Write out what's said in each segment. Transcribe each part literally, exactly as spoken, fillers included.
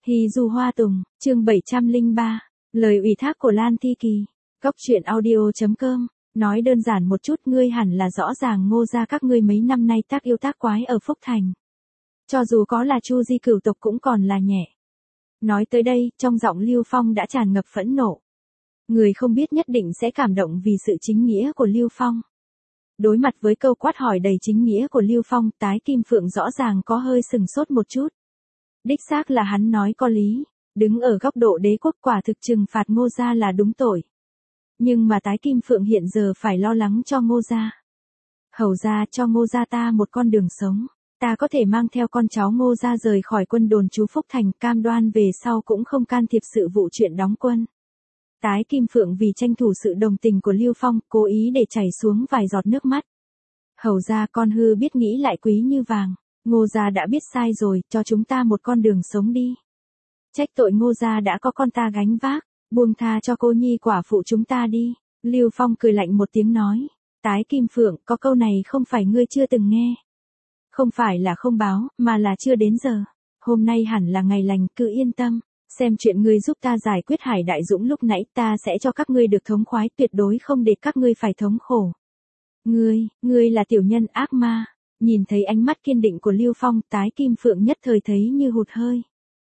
Hy Du Hoa Tùng, chương bảy trăm lẻ ba, lời ủy thác của Lan Thi Kỳ. Cốc truyện audio chấm com, nói đơn giản một chút, ngươi hẳn là rõ ràng Ngô gia các ngươi mấy năm nay tác yêu tác quái ở Phúc Thành. Cho dù có là Chu Di cửu tộc cũng còn là nhẹ. Nói tới đây, trong giọng Lưu Phong đã tràn ngập phẫn nộ. Người không biết nhất định sẽ cảm động vì sự chính nghĩa của Lưu Phong. Đối mặt với câu quát hỏi đầy chính nghĩa của Lưu Phong, Tái Kim Phượng rõ ràng có hơi sừng sốt một chút. Đích xác là hắn nói có lý, đứng ở góc độ đế quốc quả thực trừng phạt Ngô gia là đúng tội. Nhưng mà Tái Kim Phượng hiện giờ phải lo lắng cho Ngô gia. Hầu gia cho Ngô gia ta một con đường sống, ta có thể mang theo con cháu Ngô gia rời khỏi quân đồn trú Phúc Thành, cam đoan về sau cũng không can thiệp sự vụ chuyện đóng quân. Tái Kim Phượng vì tranh thủ sự đồng tình của Lưu Phong, cố ý để chảy xuống vài giọt nước mắt. Hầu gia con hư biết nghĩ lại quý như vàng. Ngô gia đã biết sai rồi, cho chúng ta một con đường sống đi. Trách tội Ngô gia đã có con ta gánh vác, buông tha cho cô nhi quả phụ chúng ta đi. Lưu Phong cười lạnh một tiếng nói, Tái Kim Phượng, có câu này không phải ngươi chưa từng nghe. Không phải là không báo, mà là chưa đến giờ. Hôm nay hẳn là ngày lành, cứ yên tâm. Xem chuyện ngươi giúp ta giải quyết Hải Đại Dũng lúc nãy, ta sẽ cho các ngươi được thống khoái, tuyệt đối không để các ngươi phải thống khổ. Ngươi, ngươi là tiểu nhân ác ma. Nhìn thấy ánh mắt kiên định của Lưu Phong, Tái Kim Phượng nhất thời thấy như hụt hơi.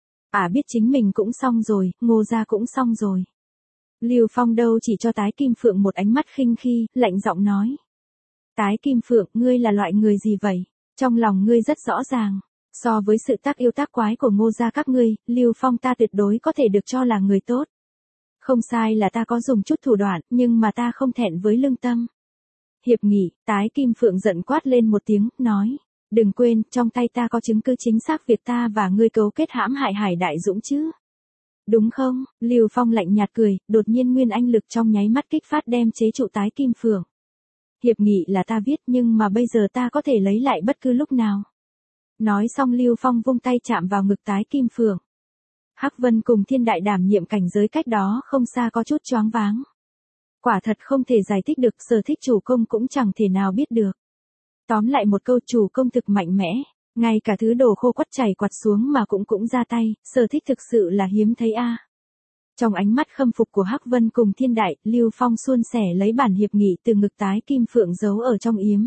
À biết chính mình cũng xong rồi, Ngô gia cũng xong rồi. Lưu Phong đâu chỉ cho Tái Kim Phượng một ánh mắt khinh khi, lạnh giọng nói. Tái Kim Phượng, ngươi là loại người gì vậy? Trong lòng ngươi rất rõ ràng. So với sự tác yêu tác quái của Ngô gia các ngươi, Lưu Phong ta tuyệt đối có thể được cho là người tốt. Không sai là ta có dùng chút thủ đoạn, nhưng mà ta không thẹn với lương tâm. Hiệp nghị, Tái Kim Phượng giận quát lên một tiếng, nói. Đừng quên, trong tay ta có chứng cứ chính xác việc ta và ngươi cấu kết hãm hại Hải Đại Dũng chứ. Đúng không? Lưu Phong lạnh nhạt cười, đột nhiên nguyên anh lực trong nháy mắt kích phát đem chế trụ Tái Kim Phượng. Hiệp nghị là ta viết nhưng mà bây giờ ta có thể lấy lại bất cứ lúc nào. Nói xong Lưu Phong vung tay chạm vào ngực Tái Kim Phượng. Hắc Vân cùng Thiên Đại đảm nhiệm cảnh giới cách đó không xa có chút choáng váng. Quả thật không thể giải thích được, Sở Thích chủ công cũng chẳng thể nào biết được. Tóm lại một câu, chủ công thực mạnh mẽ, ngay cả thứ đồ khô quắt chảy quạt xuống mà cũng cũng ra tay, Sở Thích thực sự là hiếm thấy a. Trong ánh mắt khâm phục của Hắc Vân cùng Thiên Đại, Lưu Phong suôn sẻ lấy bản hiệp nghị từ ngực Tái Kim Phượng giấu ở trong yếm.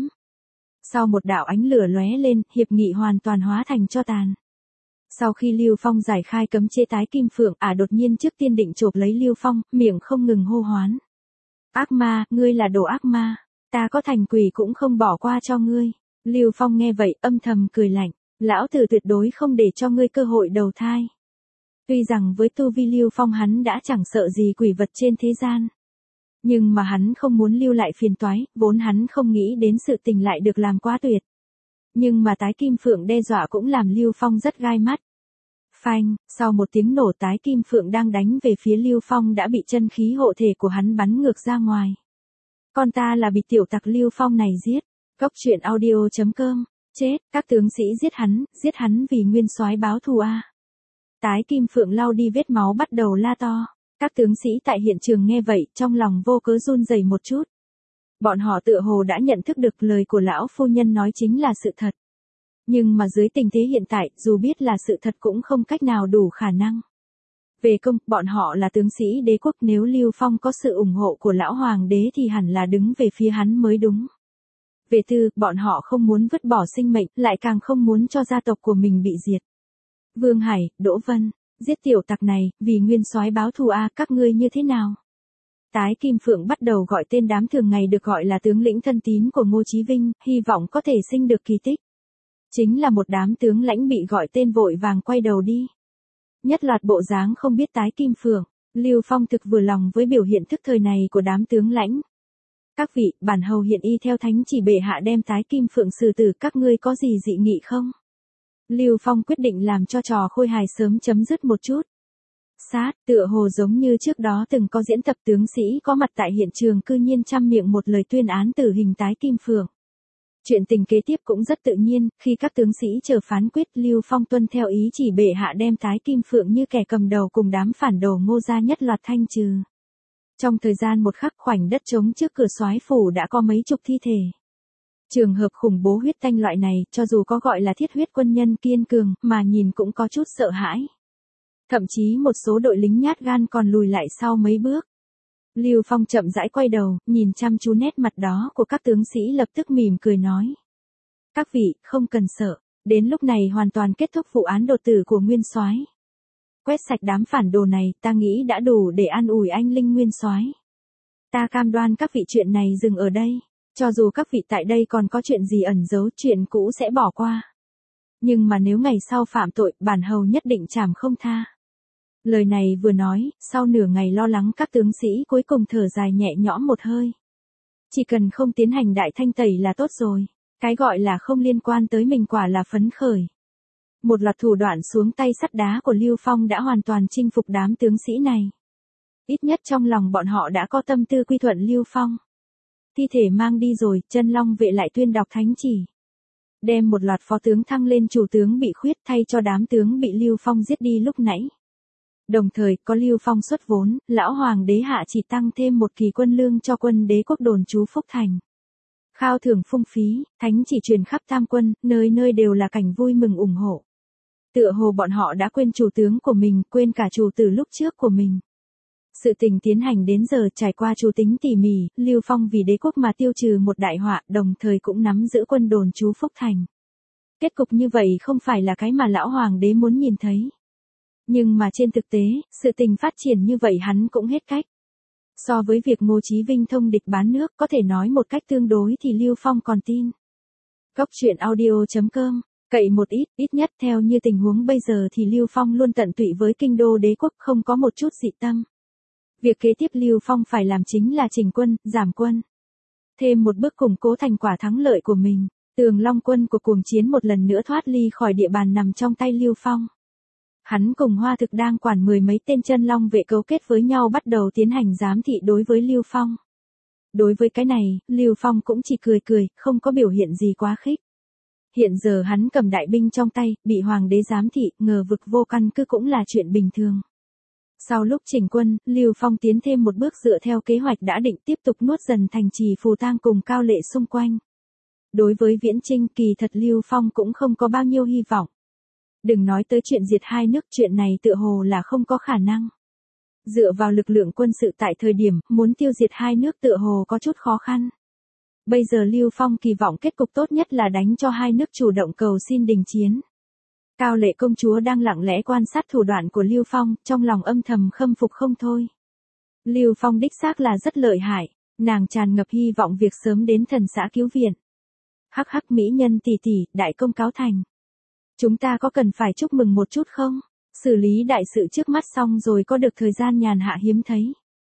Sau một đạo ánh lửa lóe lên, hiệp nghị hoàn toàn hóa thành tro tàn. Sau khi Lưu Phong giải khai cấm chế Tái Kim Phượng, ả à đột nhiên trước tiên định chộp lấy Lưu Phong, miệng không ngừng hô hoán. Ác ma, ngươi là đồ ác ma, ta có thành quỷ cũng không bỏ qua cho ngươi. Lưu Phong nghe vậy âm thầm cười lạnh, lão tử tuyệt đối không để cho ngươi cơ hội đầu thai. Tuy rằng với tu vi Lưu Phong hắn đã chẳng sợ gì quỷ vật trên thế gian. Nhưng mà hắn không muốn lưu lại phiền toái, vốn hắn không nghĩ đến sự tình lại được làm quá tuyệt. Nhưng mà Tái Kim Phượng đe dọa cũng làm Lưu Phong rất gai mắt. Phanh, sau một tiếng nổ Tái Kim Phượng đang đánh về phía Lưu Phong đã bị chân khí hộ thể của hắn bắn ngược ra ngoài. Con ta là bị tiểu tặc Lưu Phong này giết. Cốc truyện audio chấm com, chết, các tướng sĩ giết hắn, giết hắn vì nguyên soái báo thù a. Tái Kim Phượng lau đi vết máu bắt đầu la to. Các tướng sĩ tại hiện trường nghe vậy, trong lòng vô cớ run rẩy một chút. Bọn họ tựa hồ đã nhận thức được lời của lão phu nhân nói chính là sự thật. Nhưng mà dưới tình thế hiện tại, dù biết là sự thật cũng không cách nào đủ khả năng. Về công, bọn họ là tướng sĩ đế quốc, nếu Lưu Phong có sự ủng hộ của lão hoàng đế thì hẳn là đứng về phía hắn mới đúng. Về tư, bọn họ không muốn vứt bỏ sinh mệnh, lại càng không muốn cho gia tộc của mình bị diệt. Vương Hải, Đỗ Vân, giết tiểu tặc này, vì nguyên soái báo thù a, các ngươi như thế nào? Tái Kim Phượng bắt đầu gọi tên đám thường ngày được gọi là tướng lĩnh thân tín của Ngô Chí Vinh, hy vọng có thể sinh được kỳ tích. Chính là một đám tướng lãnh bị gọi tên vội vàng quay đầu đi. Nhất loạt bộ dáng không biết Tái Kim Phượng, Lưu Phong thực vừa lòng với biểu hiện thức thời này của đám tướng lãnh. Các vị, bản hầu hiện y theo thánh chỉ bệ hạ đem Tái Kim Phượng xử tử, các ngươi có gì dị nghị không? Lưu Phong quyết định làm cho trò khôi hài sớm chấm dứt một chút. Sát, tựa hồ giống như trước đó từng có diễn tập tướng sĩ có mặt tại hiện trường cư nhiên trăm miệng một lời tuyên án tử hình Tái Kim Phượng. Chuyện tình kế tiếp cũng rất tự nhiên, khi các tướng sĩ chờ phán quyết, Lưu Phong tuân theo ý chỉ bệ hạ đem Tái Kim Phượng như kẻ cầm đầu cùng đám phản đồ Ngô gia nhất loạt thanh trừ. Trong thời gian một khắc, khoảnh đất trống trước cửa soái phủ đã có mấy chục thi thể. Trường hợp khủng bố huyết tanh loại này, cho dù có gọi là thiết huyết quân nhân kiên cường, mà nhìn cũng có chút sợ hãi. Thậm chí một số đội lính nhát gan còn lùi lại sau mấy bước. Lưu Phong chậm rãi quay đầu, nhìn chăm chú nét mặt đó của các tướng sĩ lập tức mỉm cười nói. Các vị, không cần sợ, đến lúc này hoàn toàn kết thúc vụ án đột tử của Nguyên Soái. Quét sạch đám phản đồ này, ta nghĩ đã đủ để an ủi anh linh Nguyên Soái. Ta cam đoan các vị chuyện này dừng ở đây, cho dù các vị tại đây còn có chuyện gì ẩn giấu, chuyện cũ sẽ bỏ qua. Nhưng mà nếu ngày sau phạm tội, bản hầu nhất định trảm không tha. Lời này vừa nói, sau nửa ngày lo lắng các tướng sĩ cuối cùng thở dài nhẹ nhõm một hơi. Chỉ cần không tiến hành đại thanh tẩy là tốt rồi, cái gọi là không liên quan tới mình quả là phấn khởi. Một loạt thủ đoạn xuống tay sắt đá của Lưu Phong đã hoàn toàn chinh phục đám tướng sĩ này. Ít nhất trong lòng bọn họ đã có tâm tư quy thuận Lưu Phong. Thi thể mang đi rồi, Chân Long vệ lại tuyên đọc thánh chỉ. Đem một loạt phó tướng thăng lên chủ tướng bị khuyết thay cho đám tướng bị Lưu Phong giết đi lúc nãy. Đồng thời, có Lưu Phong xuất vốn, lão hoàng đế hạ chỉ tăng thêm một kỳ quân lương cho quân đế quốc đồn trú Phúc Thành. Khao thưởng phung phí, thánh chỉ truyền khắp tam quân, nơi nơi đều là cảnh vui mừng ủng hộ. Tựa hồ bọn họ đã quên chủ tướng của mình, quên cả chủ tử lúc trước của mình. Sự tình tiến hành đến giờ trải qua chủ tính tỉ mỉ, Lưu Phong vì đế quốc mà tiêu trừ một đại họa, đồng thời cũng nắm giữ quân đồn trú Phúc Thành. Kết cục như vậy không phải là cái mà lão hoàng đế muốn nhìn thấy. Nhưng mà trên thực tế, sự tình phát triển như vậy hắn cũng hết cách. So với việc Ngô Chí Vinh thông địch bán nước, có thể nói một cách tương đối thì Lưu Phong còn tin. Góc truyện audio chấm com, cậy một ít, ít nhất theo như tình huống bây giờ thì Lưu Phong luôn tận tụy với kinh đô đế quốc, không có một chút dị tâm. Việc kế tiếp Lưu Phong phải làm chính là chỉnh quân, giảm quân. Thêm một bước củng cố thành quả thắng lợi của mình, Tường Long quân của cuồng chiến một lần nữa thoát ly khỏi địa bàn nằm trong tay Lưu Phong. Hắn cùng Hoa Thực đang quản mười mấy tên Chân Long vệ cấu kết với nhau bắt đầu tiến hành giám thị đối với Lưu Phong. Đối với cái này, Lưu Phong cũng chỉ cười cười, không có biểu hiện gì quá khích. Hiện giờ hắn cầm đại binh trong tay, bị hoàng đế giám thị, ngờ vực vô căn cứ cũng là chuyện bình thường. Sau lúc chỉnh quân, Lưu Phong tiến thêm một bước dựa theo kế hoạch đã định tiếp tục nuốt dần thành trì Phù Tang cùng Cao Lệ xung quanh. Đối với Viễn Chinh kỳ thật Lưu Phong cũng không có bao nhiêu hy vọng. Đừng nói tới chuyện diệt hai nước, chuyện này tựa hồ là không có khả năng. Dựa vào lực lượng quân sự tại thời điểm, muốn tiêu diệt hai nước tựa hồ có chút khó khăn. Bây giờ Lưu Phong kỳ vọng kết cục tốt nhất là đánh cho hai nước chủ động cầu xin đình chiến. Cao Lệ công chúa đang lặng lẽ quan sát thủ đoạn của Lưu Phong, trong lòng âm thầm khâm phục không thôi. Lưu Phong đích xác là rất lợi hại, nàng tràn ngập hy vọng việc sớm đến thần xã cứu viện. Hắc hắc mỹ nhân tỷ tỷ, đại công cáo thành. Chúng ta có cần phải chúc mừng một chút không? Xử lý đại sự trước mắt xong rồi có được thời gian nhàn hạ hiếm thấy.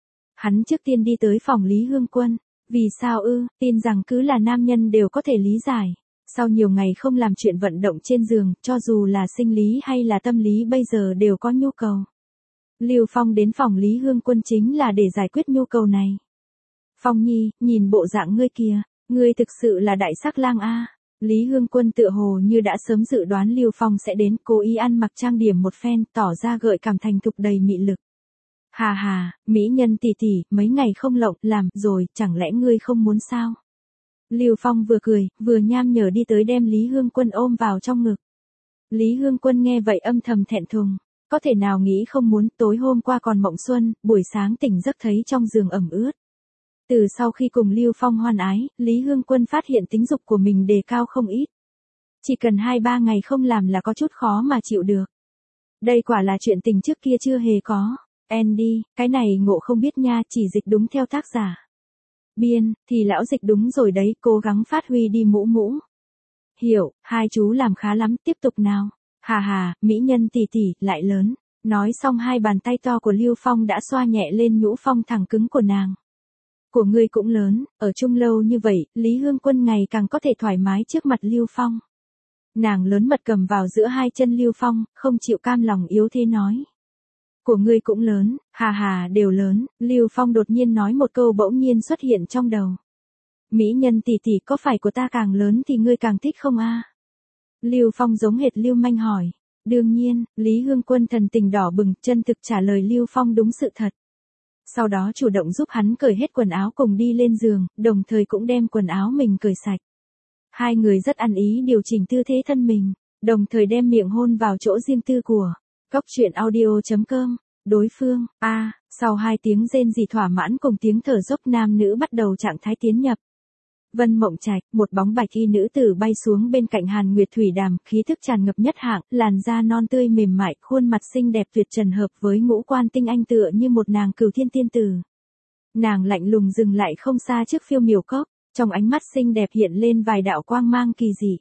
Hắn trước tiên đi tới phòng Lý Hương Quân. Vì sao ư, tin rằng cứ là nam nhân đều có thể lý giải. Sau nhiều ngày không làm chuyện vận động trên giường, cho dù là sinh lý hay là tâm lý bây giờ đều có nhu cầu. Lưu Phong đến phòng Lý Hương Quân chính là để giải quyết nhu cầu này. Phong Nhi, nhìn bộ dạng ngươi kìa, ngươi thực sự là đại sắc lang a. Lý Hương Quân tựa hồ như đã sớm dự đoán Lưu Phong sẽ đến, cố ý ăn mặc trang điểm một phen, tỏ ra gợi cảm thành thục đầy mị lực. Hà hà, mỹ nhân tỷ tỷ, mấy ngày không lộng, làm rồi, chẳng lẽ ngươi không muốn sao? Lưu Phong vừa cười, vừa nham nhở đi tới đem Lý Hương Quân ôm vào trong ngực. Lý Hương Quân nghe vậy âm thầm thẹn thùng, có thể nào nghĩ không muốn, tối hôm qua còn mộng xuân, buổi sáng tỉnh giấc thấy trong giường ẩm ướt. Từ sau khi cùng Lưu Phong hoan ái, Lý Hương Quân phát hiện tính dục của mình đề cao không ít. Chỉ cần hai ba ngày không làm là có chút khó mà chịu được. Đây quả là chuyện tình trước kia chưa hề có. Andy, cái này ngộ không biết nha, chỉ dịch đúng theo tác giả. Biên, thì lão dịch đúng rồi đấy, cố gắng phát huy đi mũ mũ. Hiểu, hai chú làm khá lắm, tiếp tục nào. Hà hà, mỹ nhân tỷ tỷ, lại lớn. Nói xong hai bàn tay to của Lưu Phong đã xoa nhẹ lên nhũ phong thẳng cứng của nàng. Của ngươi cũng lớn, ở chung lâu như vậy, Lý Hương Quân ngày càng có thể thoải mái trước mặt Lưu Phong. Nàng lớn mật cầm vào giữa hai chân Lưu Phong, không chịu cam lòng yếu thế nói. Của ngươi cũng lớn, hà hà đều lớn, Lưu Phong đột nhiên nói một câu bỗng nhiên xuất hiện trong đầu. Mỹ nhân tỷ tỷ, có phải của ta càng lớn thì ngươi càng thích không a? Lưu Phong giống hệt Lưu Manh hỏi. Đương nhiên, Lý Hương Quân thần tình đỏ bừng, chân thực trả lời Lưu Phong đúng sự thật. Sau đó chủ động giúp hắn cởi hết quần áo cùng đi lên giường, đồng thời cũng đem quần áo mình cởi sạch. Hai người rất ăn ý điều chỉnh tư thế thân mình, đồng thời đem miệng hôn vào chỗ riêng tư của Cóc truyện audio chấm com, đối phương, a, à, sau hai tiếng rên rỉ thỏa mãn cùng tiếng thở dốc nam nữ bắt đầu trạng thái tiến nhập. Vân Mộng Trạch, một bóng bạch y nữ tử bay xuống bên cạnh Hàn Nguyệt Thủy Đàm, khí thức tràn ngập nhất hạng, làn da non tươi mềm mại, khuôn mặt xinh đẹp tuyệt trần hợp với ngũ quan tinh anh tựa như một nàng cửu thiên tiên tử. Nàng lạnh lùng dừng lại không xa trước Phiêu Miểu Cốc, trong ánh mắt xinh đẹp hiện lên vài đạo quang mang kỳ dị.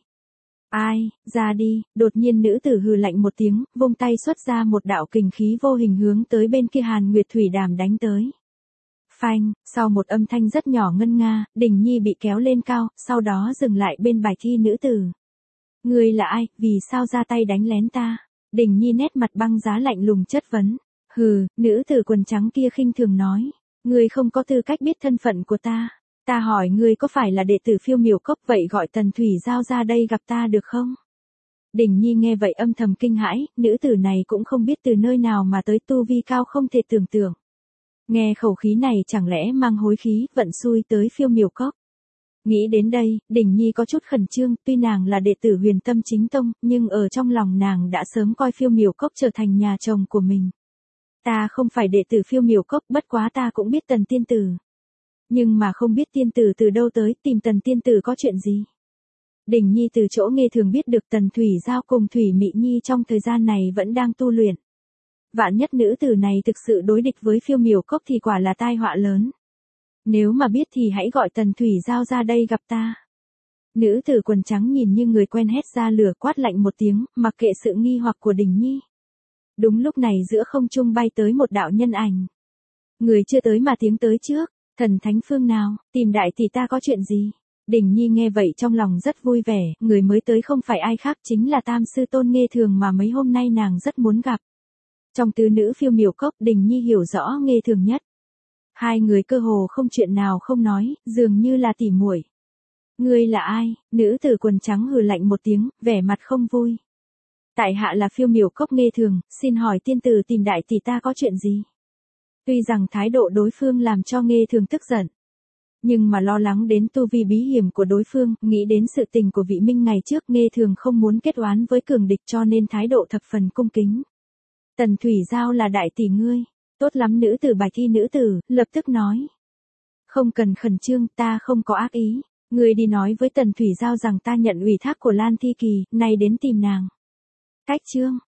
Ai, ra đi, đột nhiên nữ tử hừ lạnh một tiếng, vung tay xuất ra một đạo kình khí vô hình hướng tới bên kia Hàn Nguyệt Thủy Đàm đánh tới. Phanh, sau một âm thanh rất nhỏ ngân nga, Đình Nhi bị kéo lên cao, sau đó dừng lại bên bài thi nữ tử. Ngươi là ai, vì sao ra tay đánh lén ta? Đình Nhi nét mặt băng giá lạnh lùng chất vấn. Hừ, nữ tử quần trắng kia khinh thường nói. Ngươi không có tư cách biết thân phận của ta. Ta hỏi ngươi có phải là đệ tử Phiêu Miểu Cốc vậy gọi Tần Thủy Giao ra đây gặp ta được không? Đình Nhi nghe vậy âm thầm kinh hãi, nữ tử này cũng không biết từ nơi nào mà tới tu vi cao không thể tưởng tượng. Nghe khẩu khí này chẳng lẽ mang hối khí, vận xui tới Phiêu Miểu Cốc. Nghĩ đến đây, Đình Nhi có chút khẩn trương, tuy nàng là đệ tử Huyền Tâm Chính Tông, nhưng ở trong lòng nàng đã sớm coi Phiêu Miểu Cốc trở thành nhà chồng của mình. Ta không phải đệ tử Phiêu Miểu Cốc, bất quá ta cũng biết Tần tiên tử. Nhưng mà không biết tiên tử từ đâu tới, tìm Tần tiên tử có chuyện gì. Đình Nhi từ chỗ nghe thường biết được Tần Thủy Giao cùng Thủy Mị Nhi trong thời gian này vẫn đang tu luyện. Vạn nhất nữ tử này thực sự đối địch với Phiêu Miểu Cốc thì quả là tai họa lớn. Nếu mà biết thì hãy gọi Tần Thủy Giao ra đây gặp ta. Nữ tử quần trắng nhìn như người quen hét ra lửa, quát lạnh một tiếng, mặc kệ sự nghi hoặc của Đình Nhi. Đúng lúc này giữa không trung bay tới một đạo nhân ảnh. Người chưa tới mà tiếng tới trước, thần thánh phương nào, tìm đại tỷ ta có chuyện gì? Đình Nhi nghe vậy trong lòng rất vui vẻ, người mới tới không phải ai khác chính là Tam sư Tôn Nghê Thường mà mấy hôm nay nàng rất muốn gặp. Trong tứ nữ Phiêu Miểu Cốc, Đình Nhi hiểu rõ Nghê Thường nhất. Hai người cơ hồ không chuyện nào không nói, dường như là tỉ muội. Ngươi là ai? Nữ tử quần trắng hừ lạnh một tiếng, vẻ mặt không vui. Tại hạ là Phiêu Miểu Cốc Nghê Thường, xin hỏi tiên tử tìm đại tỷ ta có chuyện gì? Tuy rằng thái độ đối phương làm cho Nghê Thường tức giận, nhưng mà lo lắng đến tu vi bí hiểm của đối phương, nghĩ đến sự tình của vị minh ngày trước, Nghê Thường không muốn kết oán với cường địch cho nên thái độ thập phần cung kính. Tần Thủy Giao là đại tỷ ngươi. Tốt lắm, nữ tử bạch y nữ tử, lập tức nói. Không cần khẩn trương, ta không có ác ý. Ngươi đi nói với Tần Thủy Giao rằng ta nhận ủy thác của Lan Thi Kỳ, nay đến tìm nàng. Cách chương,